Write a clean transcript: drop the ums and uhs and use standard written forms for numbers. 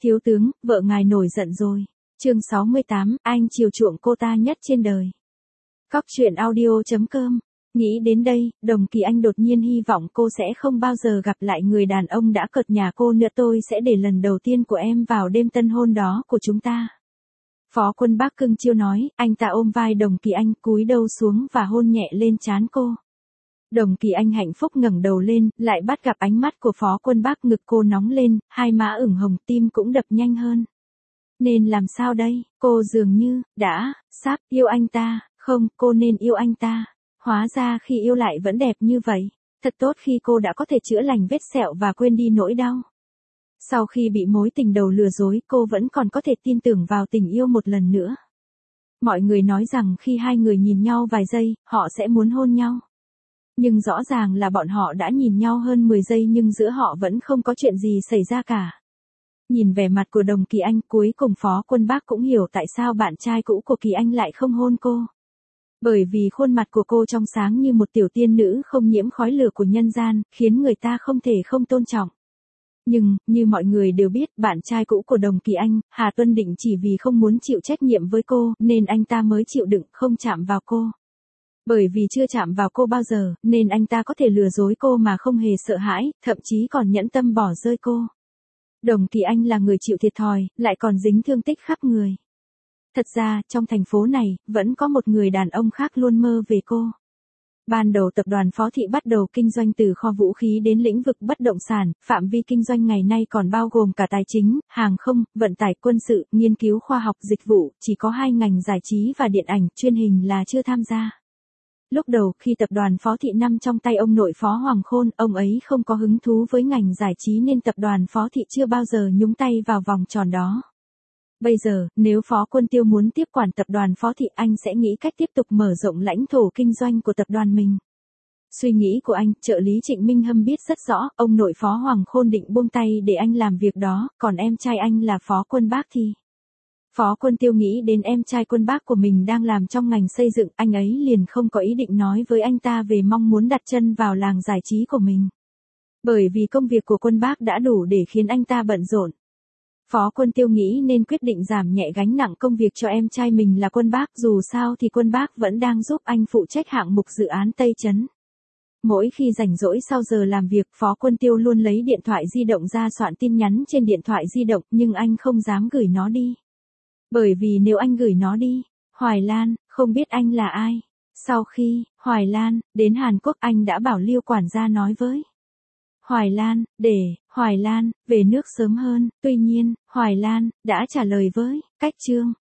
Thiếu tướng, vợ ngài nổi giận rồi. Chương 68, anh chiều chuộng cô ta nhất trên đời. Cóc truyện audio.com. Nghĩ đến đây, Đồng Kỳ Anh đột nhiên hy vọng cô sẽ không bao giờ gặp lại người đàn ông đã cợt nhà cô nữa. Tôi sẽ để lần đầu tiên của em vào đêm tân hôn đó của chúng ta. Phó Quân Bác cưng chiêu nói, anh ta ôm vai Đồng Kỳ Anh cúi đầu xuống và hôn nhẹ lên trán cô. Đồng Kỳ Anh hạnh phúc ngẩng đầu lên, lại bắt gặp ánh mắt của Phó Quân Bác, ngực cô nóng lên, hai má ửng hồng, tim cũng đập nhanh hơn. Nên làm sao đây, cô dường như, đã, sắp yêu anh ta, không, cô nên yêu anh ta. Hóa ra khi yêu lại vẫn đẹp như vậy, thật tốt khi cô đã có thể chữa lành vết sẹo và quên đi nỗi đau. Sau khi bị mối tình đầu lừa dối, cô vẫn còn có thể tin tưởng vào tình yêu một lần nữa. Mọi người nói rằng khi hai người nhìn nhau vài giây, họ sẽ muốn hôn nhau. Nhưng rõ ràng là bọn họ đã nhìn nhau hơn 10 giây nhưng giữa họ vẫn không có chuyện gì xảy ra cả. Nhìn vẻ mặt của Đồng Kỳ Anh, cuối cùng Phó Quân Bác cũng hiểu tại sao bạn trai cũ của Kỳ Anh lại không hôn cô. Bởi vì khuôn mặt của cô trong sáng như một tiểu tiên nữ không nhiễm khói lửa của nhân gian, khiến người ta không thể không tôn trọng. Nhưng, như mọi người đều biết, bạn trai cũ của Đồng Kỳ Anh, Hà Tuân Định, chỉ vì không muốn chịu trách nhiệm với cô, nên anh ta mới chịu đựng không chạm vào cô. Bởi vì chưa chạm vào cô bao giờ, nên anh ta có thể lừa dối cô mà không hề sợ hãi, thậm chí còn nhẫn tâm bỏ rơi cô. Đồng Kỳ Anh là người chịu thiệt thòi, lại còn dính thương tích khắp người. Thật ra, trong thành phố này, vẫn có một người đàn ông khác luôn mơ về cô. Ban đầu tập đoàn Phó Thị bắt đầu kinh doanh từ kho vũ khí đến lĩnh vực bất động sản, phạm vi kinh doanh ngày nay còn bao gồm cả tài chính, hàng không, vận tải, quân sự, nghiên cứu khoa học, dịch vụ, chỉ có 2 ngành giải trí và điện ảnh, truyền hình là chưa tham gia. Lúc đầu khi tập đoàn Phó Thị nằm trong tay ông nội Phó Hoàng Khôn, ông ấy không có hứng thú với ngành giải trí nên tập đoàn Phó Thị chưa bao giờ nhúng tay vào vòng tròn đó. Bây giờ, nếu Phó Quân Tiêu muốn tiếp quản tập đoàn Phó Thị, anh sẽ nghĩ cách tiếp tục mở rộng lãnh thổ kinh doanh của tập đoàn mình. Suy nghĩ của anh, trợ lý Trịnh Minh Hâm biết rất rõ, ông nội Phó Hoàng Khôn định buông tay để anh làm việc đó, còn em trai anh là Phó Quân Bác thì... Phó Quân Tiêu nghĩ đến em trai Quân Bác của mình đang làm trong ngành xây dựng, anh ấy liền không có ý định nói với anh ta về mong muốn đặt chân vào làng giải trí của mình. Bởi vì công việc của Quân Bác đã đủ để khiến anh ta bận rộn. Phó Quân Tiêu nghĩ nên quyết định giảm nhẹ gánh nặng công việc cho em trai mình là Quân Bác, dù sao thì Quân Bác vẫn đang giúp anh phụ trách hạng mục dự án Tây Trấn. Mỗi khi rảnh rỗi sau giờ làm việc, Phó Quân Tiêu luôn lấy điện thoại di động ra soạn tin nhắn trên điện thoại di động, nhưng anh không dám gửi nó đi. Bởi vì nếu anh gửi nó đi, Hoài Lan không biết anh là ai. Sau khi Hoài Lan đến Hàn Quốc, anh đã bảo Liêu quản gia nói với Hoài Lan để Hoài Lan về nước sớm hơn. Tuy nhiên, Hoài Lan đã trả lời với cách Trương